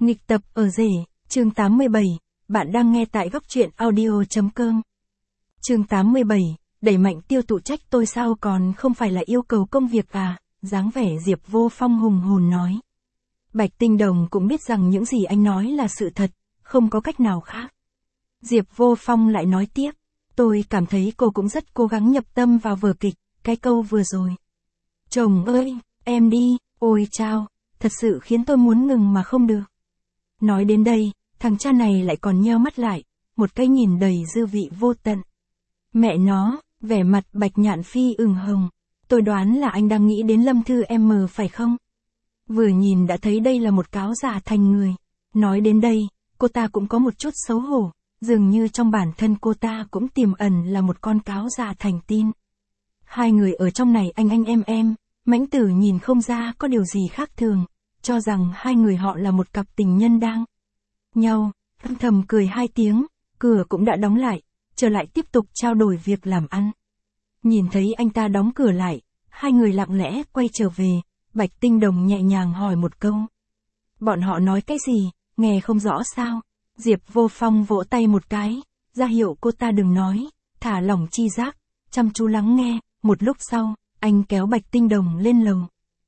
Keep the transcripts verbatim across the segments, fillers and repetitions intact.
Nghịch tập ở rể, chương tám mươi bảy, bạn đang nghe tại góc truyện audio.com. Chương tám mươi bảy, đẩy mạnh tiêu thụ trách tôi sao còn không phải là yêu cầu công việc à, dáng vẻ Diệp Vô Phong hùng hồn nói. Bạch Tinh Đồng cũng biết rằng những gì anh nói là sự thật, không có cách nào khác. Diệp Vô Phong lại nói tiếp, tôi cảm thấy cô cũng rất cố gắng nhập tâm vào vở kịch, cái câu vừa rồi. Chồng ơi, em đi, ôi chao, thật sự khiến tôi muốn ngừng mà không được. Nói đến đây, thằng cha này lại còn nheo mắt lại, một cái nhìn đầy dư vị vô tận. Mẹ nó, vẻ mặt Bạch Nhạn Phi ửng hồng, tôi đoán là anh đang nghĩ đến Lâm Thư em phải không? Vừa nhìn đã thấy đây là một cáo giả thành người. Nói đến đây, cô ta cũng có một chút xấu hổ, dường như trong bản thân cô ta cũng tiềm ẩn là một con cáo giả thành tin. Hai người ở trong này anh anh em em, Mãnh Tử nhìn không ra có điều gì khác thường, cho rằng hai người họ là một cặp tình nhân đang nhau, âm thầm cười hai tiếng, cửa cũng đã đóng lại, trở lại tiếp tục trao đổi việc làm ăn. Nhìn thấy anh ta đóng cửa lại, hai người lặng lẽ quay trở về, Bạch Tinh Đồng nhẹ nhàng hỏi một câu. Bọn họ nói cái gì, nghe không rõ sao? Diệp Vô Phong vỗ tay một cái, ra hiệu cô ta đừng nói, thả lỏng chi giác, chăm chú lắng nghe, một lúc sau, anh kéo Bạch Tinh Đồng lên lầu.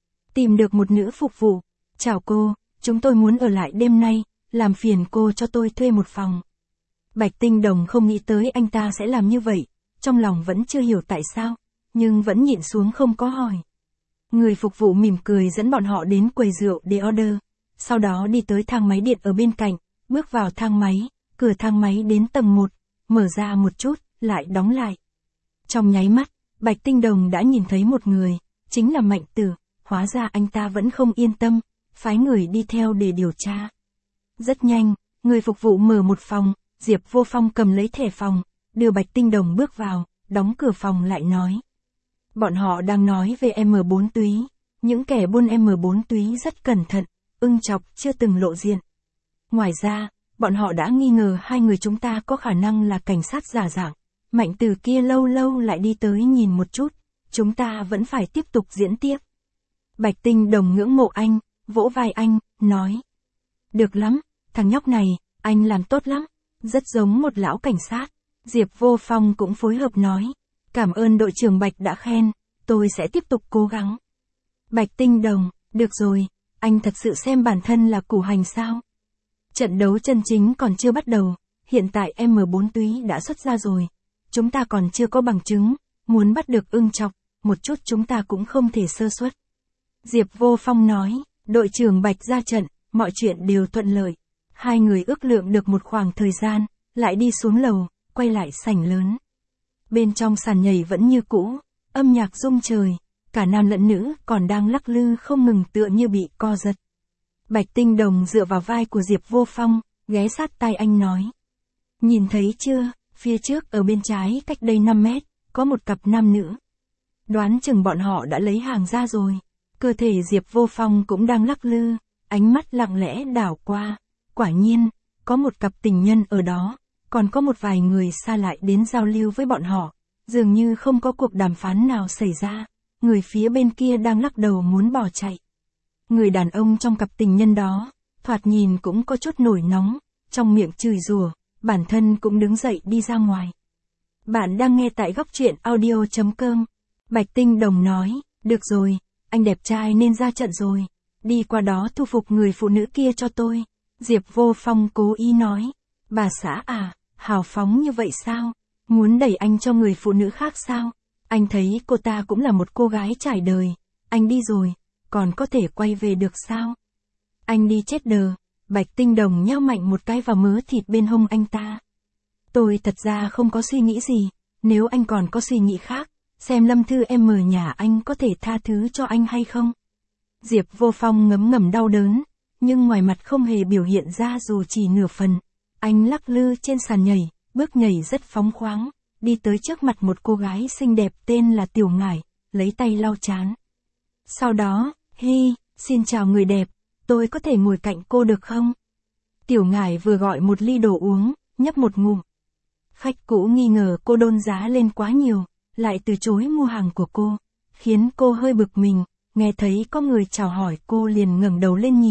Tìm được một nữ phục vụ, chào cô, chúng tôi muốn ở lại đêm nay, làm phiền cô cho tôi thuê một phòng. Bạch Tinh Đồng không nghĩ tới anh ta sẽ làm như vậy, trong lòng vẫn chưa hiểu tại sao, nhưng vẫn nhịn xuống không có hỏi. Người phục vụ mỉm cười dẫn bọn họ đến quầy rượu để order, sau đó đi tới thang máy điện ở bên cạnh, bước vào thang máy, cửa thang máy đến tầng một, mở ra một chút, lại đóng lại. Trong nháy mắt, Bạch Tinh Đồng đã nhìn thấy một người, chính là Mạnh Tử, hóa ra anh ta vẫn không yên tâm, phái người đi theo để điều tra. Rất nhanh, người phục vụ mở một phòng, Diệp Vô Phong cầm lấy thẻ phòng, đưa Bạch Tinh Đồng bước vào, đóng cửa phòng lại nói. Bọn họ đang nói về em bốn túy, những kẻ buôn em bốn túy rất cẩn thận, ưng chọc chưa từng lộ diện. Ngoài ra, bọn họ đã nghi ngờ hai người chúng ta có khả năng là cảnh sát giả dạng. Mạnh Tử kia lâu lâu lại đi tới nhìn một chút, chúng ta vẫn phải tiếp tục diễn tiếp. Bạch Tinh Đồng ngưỡng mộ anh, vỗ vai anh, nói. Được lắm, thằng nhóc này, anh làm tốt lắm, rất giống một lão cảnh sát. Diệp Vô Phong cũng phối hợp nói. Cảm ơn đội trưởng Bạch đã khen, tôi sẽ tiếp tục cố gắng. Bạch Tinh Đồng, được rồi, anh thật sự xem bản thân là củ hành sao? Trận đấu chân chính còn chưa bắt đầu, hiện tại em bốn túy đã xuất ra rồi. Chúng ta còn chưa có bằng chứng, muốn bắt được ưng chọc, một chút chúng ta cũng không thể sơ suất. Diệp Vô Phong nói, đội trưởng Bạch ra trận, mọi chuyện đều thuận lợi. Hai người ước lượng được một khoảng thời gian, lại đi xuống lầu, quay lại sảnh lớn. Bên trong sàn nhảy vẫn như cũ, âm nhạc rung trời, cả nam lẫn nữ còn đang lắc lư không ngừng tựa như bị co giật. Bạch Tinh Đồng dựa vào vai của Diệp Vô Phong, ghé sát tai anh nói. Nhìn thấy chưa, phía trước ở bên trái cách đây năm mét, có một cặp nam nữ. Đoán chừng bọn họ đã lấy hàng ra rồi. Cơ thể Diệp Vô Phong cũng đang lắc lư, ánh mắt lặng lẽ đảo qua. Quả nhiên, có một cặp tình nhân ở đó, còn có một vài người xa lại đến giao lưu với bọn họ. Dường như không có cuộc đàm phán nào xảy ra, người phía bên kia đang lắc đầu muốn bỏ chạy. Người đàn ông trong cặp tình nhân đó, thoạt nhìn cũng có chút nổi nóng, trong miệng chửi rủa, bản thân cũng đứng dậy đi ra ngoài. Bạn đang nghe tại góc truyện audio.com. Bạch Tinh Đồng nói, được rồi, anh đẹp trai nên ra trận rồi, đi qua đó thu phục người phụ nữ kia cho tôi. Diệp Vô Phong cố ý nói, bà xã à, hào phóng như vậy sao, muốn đẩy anh cho người phụ nữ khác sao, anh thấy cô ta cũng là một cô gái trải đời, anh đi rồi, còn có thể quay về được sao? Anh đi chết đờ. Bạch Tinh Đồng nheo mạnh một cái vào mớ thịt bên hông anh ta. Tôi thật ra không có suy nghĩ gì, nếu anh còn có suy nghĩ khác, xem Lâm Thư em ở nhà anh có thể tha thứ cho anh hay không? Diệp Vô Phong ngấm ngầm đau đớn, nhưng ngoài mặt không hề biểu hiện ra dù chỉ nửa phần. Anh lắc lư trên sàn nhảy, bước nhảy rất phóng khoáng, đi tới trước mặt một cô gái xinh đẹp tên là Tiểu Ngải, lấy tay lau trán. Sau đó, hi, xin chào người đẹp, tôi có thể ngồi cạnh cô được không? Tiểu Ngải vừa gọi một ly đồ uống, nhấp một ngụm. Khách cũ nghi ngờ cô đôn giá lên quá nhiều, lại từ chối mua hàng của cô, khiến cô hơi bực mình, nghe thấy có người chào hỏi cô liền ngẩng đầu lên nhì,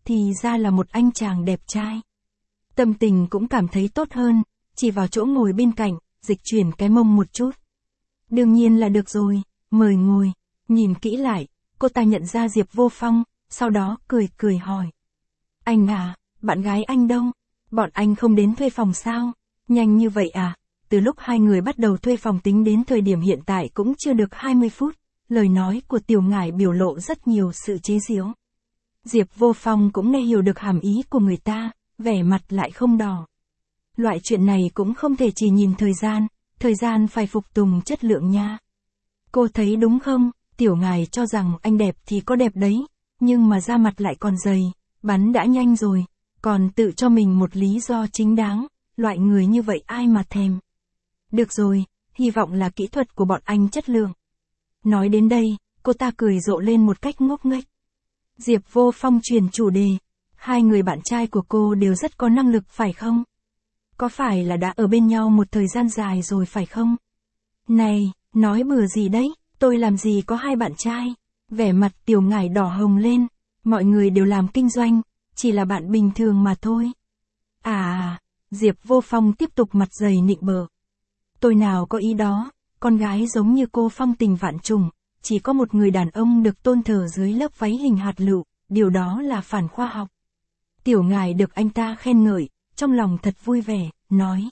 thì ra là một anh chàng đẹp trai. Tâm tình cũng cảm thấy tốt hơn, chỉ vào chỗ ngồi bên cạnh, dịch chuyển cái mông một chút. Đương nhiên là được rồi, mời ngồi. Nhìn kỹ lại, cô ta nhận ra Diệp Vô Phong, sau đó cười cười hỏi. Anh à, bạn gái anh đâu? Bọn anh không đến thuê phòng sao? Nhanh như vậy à? Từ lúc hai người bắt đầu thuê phòng tính đến thời điểm hiện tại cũng chưa được hai mươi phút, lời nói của Tiểu Ngải biểu lộ rất nhiều sự chế giễu. Diệp Vô Phong cũng nghe hiểu được hàm ý của người ta, vẻ mặt lại không đỏ. Loại chuyện này cũng không thể chỉ nhìn thời gian, thời gian phải phục tùng chất lượng nha. Cô thấy đúng không? Tiểu Ngải cho rằng anh đẹp thì có đẹp đấy, nhưng mà da mặt lại còn dày, bắn đã nhanh rồi, còn tự cho mình một lý do chính đáng, loại người như vậy ai mà thèm. Được rồi, hy vọng là kỹ thuật của bọn anh chất lượng. Nói đến đây, cô ta cười rộ lên một cách ngốc nghếch. Diệp Vô Phong chuyển chủ đề. Hai người bạn trai của cô đều rất có năng lực phải không? Có phải là đã ở bên nhau một thời gian dài rồi phải không? Này, nói bừa gì đấy, tôi làm gì có hai bạn trai? Vẻ mặt Tiểu Ngải đỏ hồng lên. Mọi người đều làm kinh doanh, chỉ là bạn bình thường mà thôi. À, Diệp Vô Phong tiếp tục mặt dày nịnh bợ. Tôi nào có ý đó, con gái giống như cô phong tình vạn trùng, chỉ có một người đàn ông được tôn thờ dưới lớp váy hình hạt lựu, điều đó là phản khoa học. Tiểu Ngải được anh ta khen ngợi, trong lòng thật vui vẻ, nói.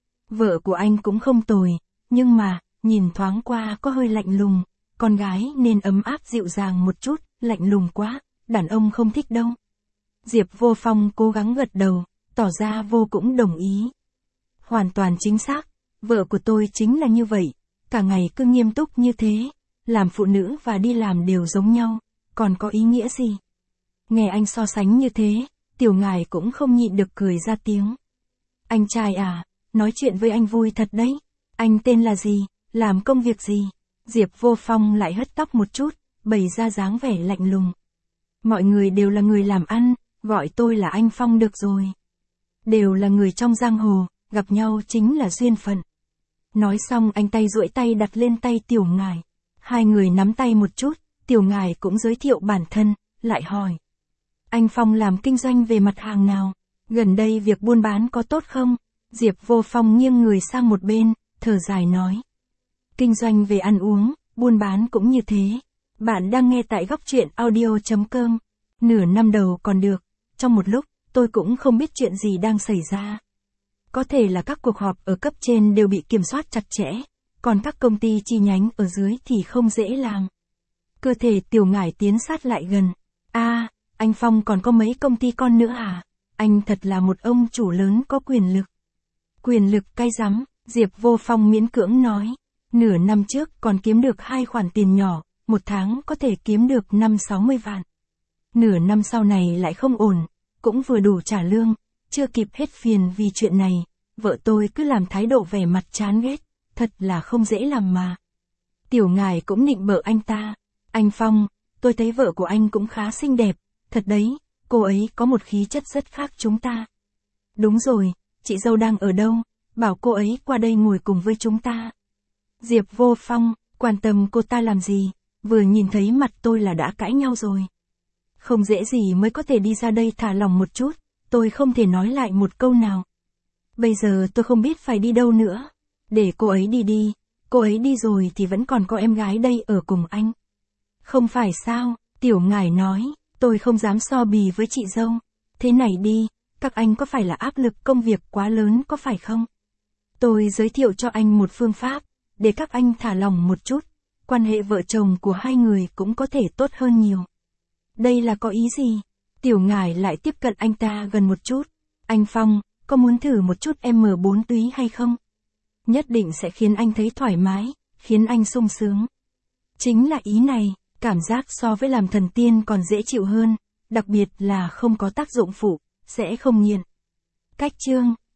Vợ của anh cũng không tồi, nhưng mà, nhìn thoáng qua có hơi lạnh lùng, con gái nên ấm áp dịu dàng một chút, lạnh lùng quá, đàn ông không thích đâu. Diệp Vô Phong cố gắng gật đầu, tỏ ra vô cũng đồng ý. Hoàn toàn chính xác, vợ của tôi chính là như vậy, cả ngày cứ nghiêm túc như thế, làm phụ nữ và đi làm đều giống nhau, còn có ý nghĩa gì? Nghe anh so sánh như thế, Tiểu Ngải cũng không nhịn được cười ra tiếng. Anh trai à, nói chuyện với anh vui thật đấy. Anh tên là gì, làm công việc gì? Diệp Vô Phong lại hất tóc một chút, bày ra dáng vẻ lạnh lùng. Mọi người đều là người làm ăn, gọi tôi là anh Phong được rồi. Đều là người trong giang hồ, gặp nhau chính là duyên phận. Nói xong anh tay duỗi tay đặt lên tay Tiểu Ngải. Hai người nắm tay một chút, Tiểu Ngải cũng giới thiệu bản thân, lại hỏi. Anh Phong làm kinh doanh về mặt hàng nào? Gần đây việc buôn bán có tốt không? Diệp Vô Phong nghiêng người sang một bên, thở dài nói. Kinh doanh về ăn uống, buôn bán cũng như thế. Bạn đang nghe tại góc truyện audio chấm com. Nửa năm đầu còn được, trong một lúc, tôi cũng không biết chuyện gì đang xảy ra. Có thể là các cuộc họp ở cấp trên đều bị kiểm soát chặt chẽ, còn các công ty chi nhánh ở dưới thì không dễ làm. Cơ thể Tiểu Ngải tiến sát lại gần. À, anh Phong còn có mấy công ty con nữa à? Anh thật là một ông chủ lớn có quyền lực. Quyền lực cay rắm, Diệp Vô Phong miễn cưỡng nói. Nửa năm trước còn kiếm được hai khoản tiền nhỏ, một tháng có thể kiếm được năm sáu mươi vạn. Nửa năm sau này lại không ổn, cũng vừa đủ trả lương, chưa kịp hết phiền vì chuyện này, vợ tôi cứ làm thái độ vẻ mặt chán ghét, thật là không dễ làm mà. Tiểu Ngải cũng nịnh bợ anh ta. Anh Phong, tôi thấy vợ của anh cũng khá xinh đẹp, thật đấy, cô ấy có một khí chất rất khác chúng ta. Đúng rồi, chị dâu đang ở đâu, bảo cô ấy qua đây ngồi cùng với chúng ta. Diệp Vô Phong, quan tâm cô ta làm gì, vừa nhìn thấy mặt tôi là đã cãi nhau rồi. Không dễ gì mới có thể đi ra đây thả lòng một chút, tôi không thể nói lại một câu nào. Bây giờ tôi không biết phải đi đâu nữa. Để cô ấy đi đi, cô ấy đi rồi thì vẫn còn có em gái đây ở cùng anh. Không phải sao, Tiểu Ngải nói, tôi không dám so bì với chị dâu. Thế này đi, các anh có phải là áp lực công việc quá lớn có phải không? Tôi giới thiệu cho anh một phương pháp, để các anh thả lòng một chút, quan hệ vợ chồng của hai người cũng có thể tốt hơn nhiều. Đây là có ý gì? Tiểu Ngải lại tiếp cận anh ta gần một chút. Anh Phong, có muốn thử một chút em bốn túy hay không? Nhất định sẽ khiến anh thấy thoải mái, khiến anh sung sướng. Chính là ý này, cảm giác so với làm thần tiên còn dễ chịu hơn, đặc biệt là không có tác dụng phụ, sẽ không nghiện. Cách chương